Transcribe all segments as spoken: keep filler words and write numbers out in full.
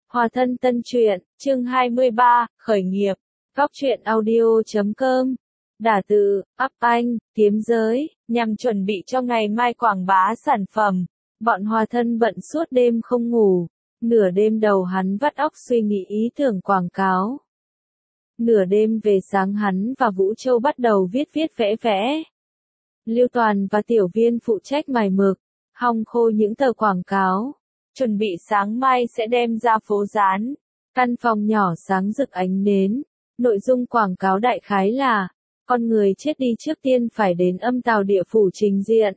Hòa thân tân truyện, chương hai mươi ba, khởi nghiệp. Góc truyện audio chấm com. Đả từ, up anh, kiếm giới, nhằm chuẩn bị cho ngày mai quảng bá sản phẩm. Bọn Hòa thân bận suốt đêm không ngủ. Nửa đêm đầu hắn vắt óc suy nghĩ ý tưởng quảng cáo. Nửa đêm về sáng hắn và Vũ Châu bắt đầu viết viết vẽ vẽ. Lưu Toàn và Tiểu Viên phụ trách mài mực, hong khô những tờ quảng cáo. Chuẩn bị sáng mai sẽ đem ra phố dán. Căn phòng nhỏ sáng rực ánh nến. Nội dung quảng cáo đại khái là, con người chết đi trước tiên phải đến âm tào địa phủ trình diện.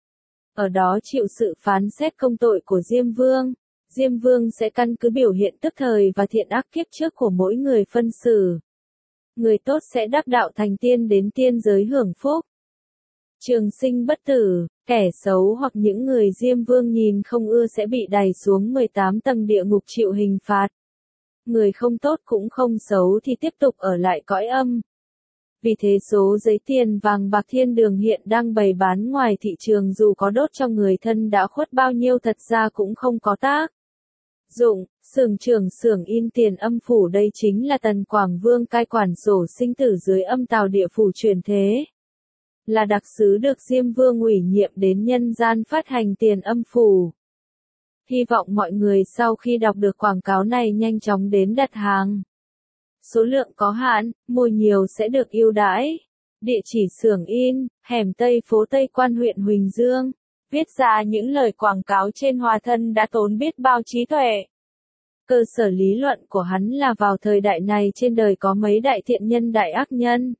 Ở đó chịu sự phán xét công tội của Diêm Vương. Diêm Vương sẽ căn cứ biểu hiện tức thời và thiện ác kiếp trước của mỗi người phân xử. Người tốt sẽ đắc đạo thành tiên đến tiên giới hưởng phúc. Trường sinh bất tử, kẻ xấu hoặc những người Diêm Vương nhìn không ưa sẽ bị đày xuống mười tám tầng địa ngục chịu hình phạt. Người không tốt cũng không xấu thì tiếp tục ở lại cõi âm. Vì thế số giấy tiền vàng bạc thiên đường hiện đang bày bán ngoài thị trường dù có đốt cho người thân đã khuất bao nhiêu thật ra cũng không có tác dụng. Xưởng trưởng xưởng in tiền âm phủ đây chính là Tần Quảng Vương cai quản sổ sinh tử dưới âm tào địa phủ truyền thế. Là đặc sứ được Diêm Vương ủy nhiệm đến nhân gian phát hành tiền âm phủ. Hy vọng mọi người sau khi đọc được quảng cáo này nhanh chóng đến đặt hàng. Số lượng có hạn, mua nhiều sẽ được ưu đãi. Địa chỉ xưởng in, hẻm Tây phố Tây Quan huyện Huỳnh Dương. Viết ra những lời quảng cáo trên Hòa thân đã tốn biết bao trí tuệ. Cơ sở lý luận của hắn là vào thời đại này trên đời có mấy đại thiện nhân đại ác nhân.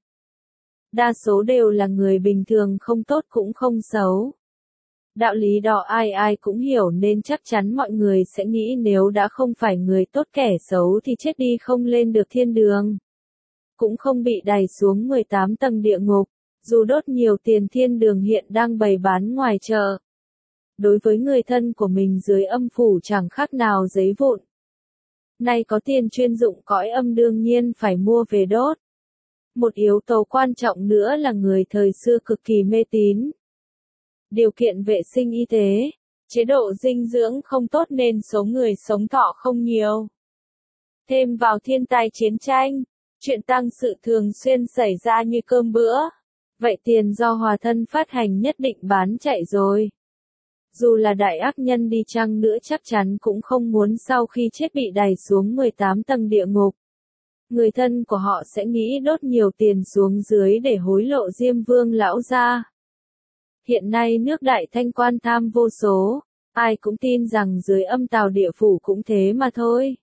Đa số đều là người bình thường không tốt cũng không xấu. Đạo lý đó ai ai cũng hiểu nên chắc chắn mọi người sẽ nghĩ nếu đã không phải người tốt kẻ xấu thì chết đi không lên được thiên đường. Cũng không bị đày xuống mười tám tầng địa ngục, dù đốt nhiều tiền thiên đường hiện đang bày bán ngoài chợ. Đối với người thân của mình dưới âm phủ chẳng khác nào giấy vụn. Nay có tiền chuyên dụng cõi âm đương nhiên phải mua về đốt. Một yếu tố quan trọng nữa là người thời xưa cực kỳ mê tín. Điều kiện vệ sinh y tế, chế độ dinh dưỡng không tốt nên số người sống thọ không nhiều. Thêm vào thiên tai chiến tranh, chuyện tăng sự thường xuyên xảy ra như cơm bữa. Vậy tiền do Hòa thân phát hành nhất định bán chạy rồi. Dù là đại ác nhân đi chăng nữa chắc chắn cũng không muốn sau khi chết bị đày xuống mười tám tầng địa ngục. Người thân của họ sẽ nghĩ đốt nhiều tiền xuống dưới để hối lộ Diêm Vương lão gia. Hiện nay nước Đại Thanh quan tham vô số, ai cũng tin rằng dưới âm tào địa phủ cũng thế mà thôi.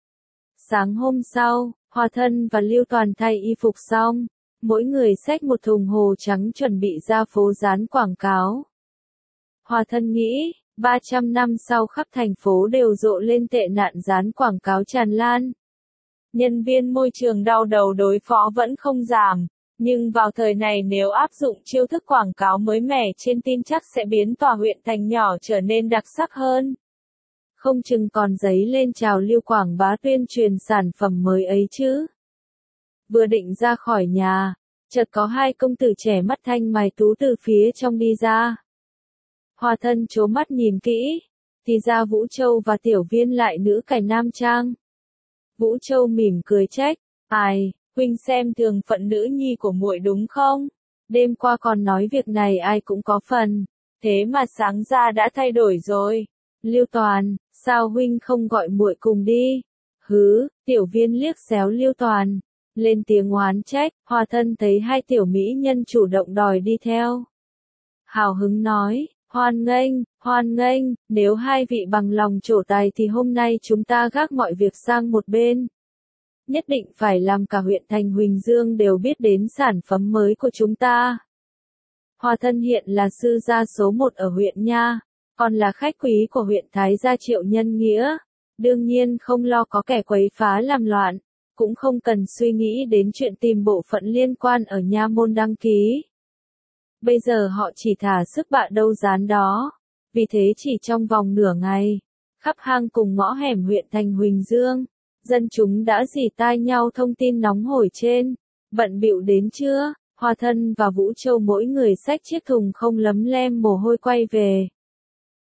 Sáng hôm sau, Hòa thân và Lưu Toàn thay y phục xong, mỗi người xách một thùng hồ trắng chuẩn bị ra phố dán quảng cáo. Hòa thân nghĩ, ba trăm năm sau khắp thành phố đều rộ lên tệ nạn dán quảng cáo tràn lan. Nhân viên môi trường đau đầu đối phó vẫn không giảm, nhưng vào thời này nếu áp dụng chiêu thức quảng cáo mới mẻ trên tin chắc sẽ biến tòa huyện thành nhỏ trở nên đặc sắc hơn. Không chừng còn giấy lên trào lưu quảng bá tuyên truyền sản phẩm mới ấy chứ. Vừa định ra khỏi nhà, chợt có hai công tử trẻ mắt thanh mày tú từ phía trong đi ra. Hòa thân trố mắt nhìn kỹ, thì ra Vũ Châu và Tiểu Viên lại nữ cải nam trang. Vũ Châu mỉm cười trách, ai, huynh xem thường phận nữ nhi của muội đúng không? Đêm qua còn nói việc này ai cũng có phần, thế mà sáng ra đã thay đổi rồi. Lưu Toàn, sao huynh không gọi muội cùng đi? Hứ, Tiểu Viên liếc xéo Lưu Toàn, lên tiếng oán trách. Hòa thân thấy hai tiểu mỹ nhân chủ động đòi đi theo. Hào hứng nói, hoan nghênh, hoan nghênh, nếu hai vị bằng lòng trổ tài thì hôm nay chúng ta gác mọi việc sang một bên. Nhất định phải làm cả huyện thành Huỳnh Dương đều biết đến sản phẩm mới của chúng ta. Hòa thân hiện là sư gia số một ở huyện nha, còn là khách quý của huyện Thái Gia Triệu Nhân Nghĩa. Đương nhiên không lo có kẻ quấy phá làm loạn, cũng không cần suy nghĩ đến chuyện tìm bộ phận liên quan ở nha môn đăng ký. Bây giờ họ chỉ thả sức bạ đâu dán đó. Vì thế chỉ trong vòng nửa ngày, khắp hang cùng ngõ hẻm huyện thành Huỳnh Dương, dân chúng đã rỉ tai nhau thông tin nóng hổi trên. Bận bịu đến trưa, Hòa thân và Vũ Châu mỗi người xách chiếc thùng không lấm lem mồ hôi quay về.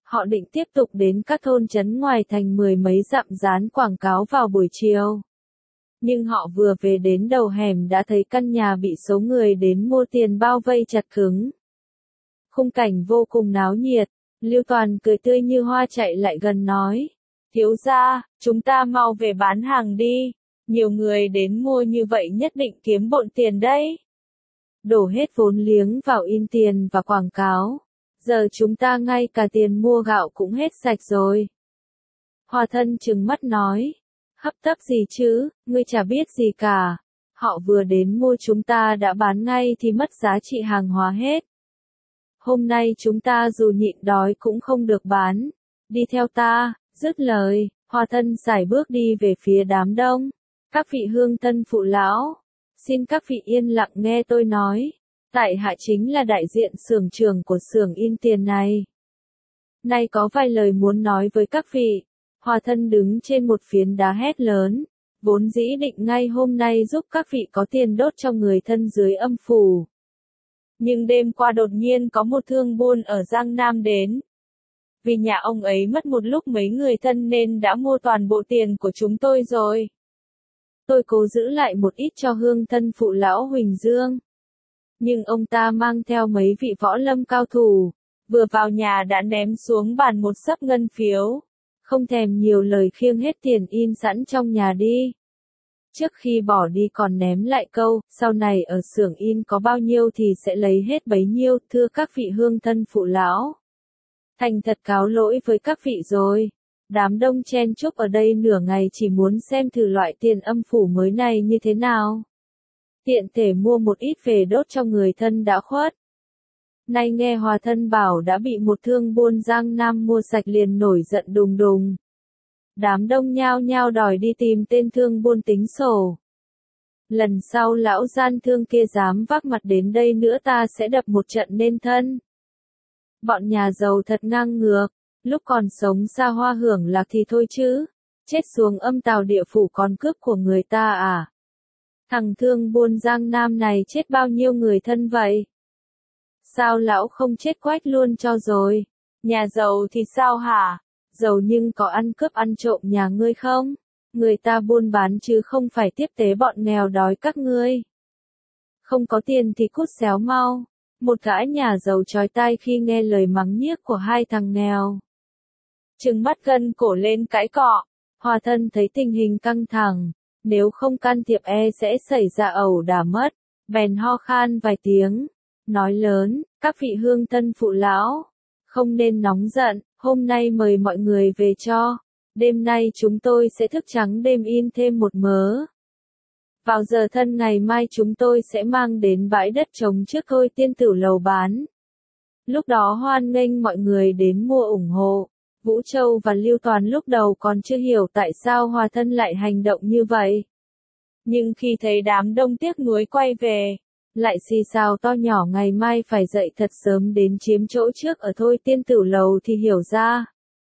Họ định tiếp tục đến các thôn trấn ngoài thành mười mấy dặm dán quảng cáo vào buổi chiều. Nhưng họ vừa về đến đầu hẻm đã thấy căn nhà bị số người đến mua tiền bao vây chặt cứng. Khung cảnh vô cùng náo nhiệt, Lưu Toàn cười tươi như hoa chạy lại gần nói. Thiếu gia, chúng ta mau về bán hàng đi, nhiều người đến mua như vậy nhất định kiếm bộn tiền đấy. Đổ hết vốn liếng vào in tiền và quảng cáo, giờ chúng ta ngay cả tiền mua gạo cũng hết sạch rồi. Hòa Thân trừng mắt nói, hấp tấp gì chứ, ngươi chả biết gì cả, họ vừa đến mua chúng ta đã bán ngay thì mất giá trị hàng hóa hết. Hôm nay chúng ta dù nhịn đói cũng không được bán, đi theo ta. Dứt lời, Hòa Thân sải bước đi về phía đám đông. Các vị hương thân phụ lão, xin các vị yên lặng nghe tôi nói. Tại hạ chính là đại diện xưởng trưởng của xưởng in tiền này. Nay có vài lời muốn nói với các vị. Hòa Thân đứng trên một phiến đá hét lớn. Vốn dĩ định ngay hôm nay giúp các vị có tiền đốt cho người thân dưới âm phủ. Nhưng đêm qua đột nhiên có một thương buôn ở Giang Nam đến. Vì nhà ông ấy mất một lúc mấy người thân nên đã mua toàn bộ tiền của chúng tôi rồi. Tôi cố giữ lại một ít cho hương thân phụ lão Huỳnh Dương. Nhưng ông ta mang theo mấy vị võ lâm cao thủ, vừa vào nhà đã ném xuống bàn một xấp ngân phiếu, không thèm nhiều lời khiêng hết tiền in sẵn trong nhà đi. Trước khi bỏ đi còn ném lại câu, sau này ở xưởng in có bao nhiêu thì sẽ lấy hết bấy nhiêu, thưa các vị hương thân phụ lão. Thành thật cáo lỗi với các vị rồi. Đám đông chen chúc ở đây nửa ngày chỉ muốn xem thử loại tiền âm phủ mới này như thế nào. Tiện thể mua một ít về đốt cho người thân đã khuất. Nay nghe Hòa Thân bảo đã bị một thương buôn Giang Nam mua sạch liền nổi giận đùng đùng. Đám đông nhao nhao đòi đi tìm tên thương buôn tính sổ. Lần sau lão gian thương kia dám vác mặt đến đây nữa ta sẽ đập một trận nên thân. Bọn nhà giàu thật ngang ngược, lúc còn sống xa hoa hưởng lạc thì thôi chứ, chết xuống âm tào địa phủ còn cướp của người ta à? Thằng thương buôn Giang Nam này chết bao nhiêu người thân vậy? Sao lão không chết quách luôn cho rồi? Nhà giàu thì sao hả? Giàu nhưng có ăn cướp ăn trộm nhà ngươi không? Người ta buôn bán chứ không phải tiếp tế bọn nghèo đói các ngươi. Không có tiền thì cút xéo mau. Một gã nhà giàu chói tai khi nghe lời mắng nhiếc của hai thằng nghèo. Trừng mắt gân cổ lên cãi cọ. Hòa Thân thấy tình hình căng thẳng, nếu không can thiệp e sẽ xảy ra ẩu đả mất, bèn ho khan vài tiếng, nói lớn, các vị hương thân phụ lão, không nên nóng giận, hôm nay mời mọi người về cho, đêm nay chúng tôi sẽ thức trắng đêm in thêm một mớ. Vào giờ thân ngày mai chúng tôi sẽ mang đến bãi đất trống trước Thôi Tiên Tử lầu bán. Lúc đó hoan nghênh mọi người đến mua ủng hộ. Vũ Châu và Lưu Toàn lúc đầu còn chưa hiểu tại sao Hòa Thân lại hành động như vậy. Nhưng khi thấy đám đông tiếc nuối quay về, lại xì xào to nhỏ ngày mai phải dậy thật sớm đến chiếm chỗ trước ở Thôi Tiên Tử lầu thì hiểu ra.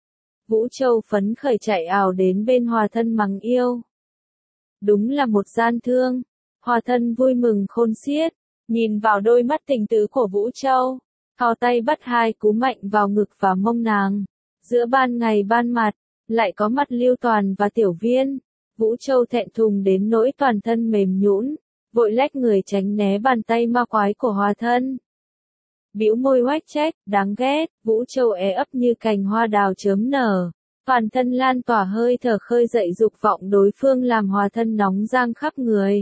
Vũ Châu phấn khởi chạy ảo đến bên Hòa Thân mắng yêu. Đúng là một gian thương. Hòa Thân vui mừng khôn xiết, nhìn vào đôi mắt tình tứ của Vũ Châu, thò tay bắt hai cú mạnh vào ngực và mông nàng. Giữa ban ngày ban mặt, lại có mặt Lưu Toàn và Tiểu Viên. Vũ Châu thẹn thùng đến nỗi toàn thân mềm nhũn, vội lách người tránh né bàn tay ma quái của Hòa Thân. Bĩu môi oách trách, đáng ghét, Vũ Châu é ấp như cành hoa đào chớm nở. Toàn thân lan tỏa hơi thở khơi dậy dục vọng đối phương làm Hòa Thân nóng giang khắp người.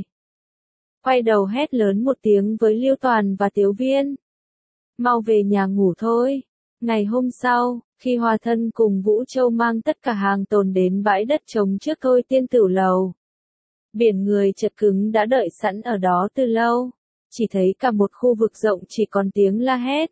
Quay đầu hét lớn một tiếng với Lưu Toàn và Tiểu Viên. Mau về nhà ngủ thôi. Ngày hôm sau, khi Hòa Thân cùng Vũ Châu mang tất cả hàng tồn đến bãi đất trống trước Thôi Tiên Tử lầu. Biển người chật cứng đã đợi sẵn ở đó từ lâu. Chỉ thấy cả một khu vực rộng chỉ còn tiếng la hét.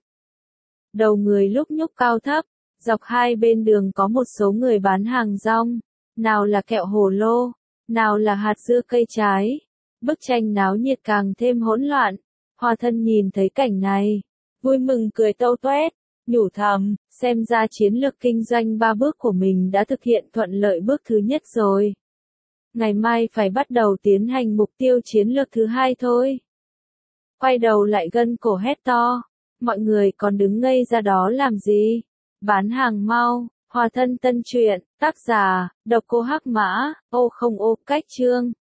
Đầu người lúc nhúc cao thấp. Dọc hai bên đường có một số người bán hàng rong, nào là kẹo hồ lô, nào là hạt dưa cây trái. Bức tranh náo nhiệt càng thêm hỗn loạn. Hòa Thân nhìn thấy cảnh này, vui mừng cười tâu toét, nhủ thầm, xem ra chiến lược kinh doanh ba bước của mình đã thực hiện thuận lợi bước thứ nhất rồi. Ngày mai phải bắt đầu tiến hành mục tiêu chiến lược thứ hai thôi. Quay đầu lại gân cổ hét to, mọi người còn đứng ngây ra đó làm gì? Bán hàng mau, Hòa thân tân truyện, tác giả, độc cô Hắc Mã, ô không ô, cách chương.